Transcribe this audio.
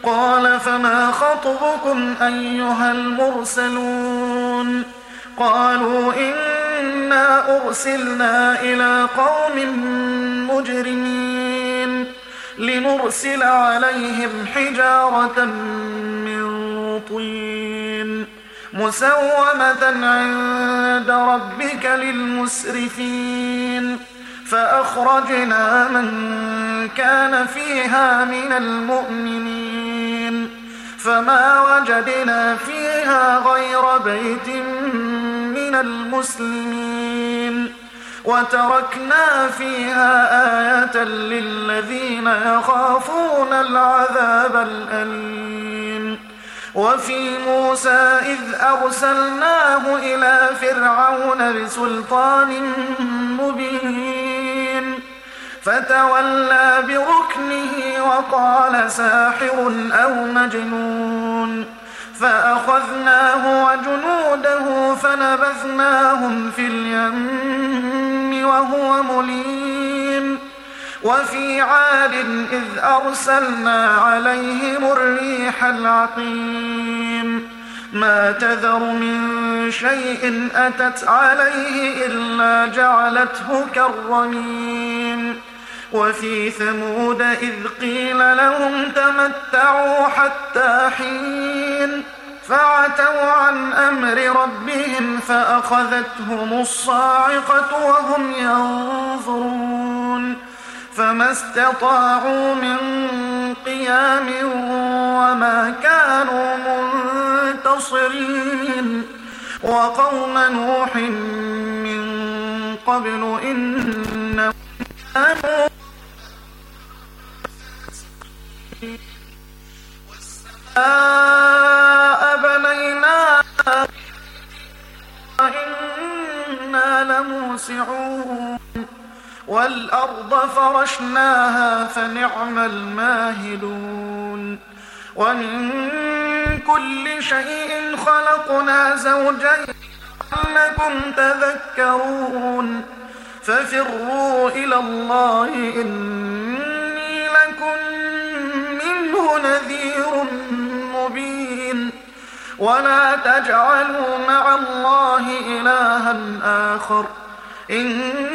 قال فما خطبكم أيها المرسلون قالوا إنا أرسلنا إلى قوم مجرمين لنرسل عليهم حجارة من طين مسومة عند ربك للمسرفين فأخرجنا من كان فيها من المؤمنين فما وجدنا فيها غير بيت من المسلمين وتركنا فيها آية للذين يخافون العذاب الأليم وفي موسى إذ أرسلناه إلى فرعون بسلطان مبين فتولى بركنه وقال ساحر أو مجنون فأخذناه وجنوده فنبذناهم في اليم وهو مليم وفي عاد إذ أرسلنا عليهم الريح العقيم ما تذر من شيء أتت عليه إلا جعلته كالرميم وفي ثمود إذ قيل لهم تمتعوا حتى حين فعتوا عن أمر ربهم فأخذتهم الصاعقة وهم ينظرون فما استطاعوا من قيام وما كانوا منتصرين وقوم نوح من قبل إنهم كانوا والسماء بنيناها وإنا لموسعون والأرض فرشناها فنعم الماهدون ومن كل شيء خلقنا زوجين لعلكم تذكرون ففروا إلى الله إني لكم منه نذير مبين ولا تجعلوا مع الله إلها آخر إني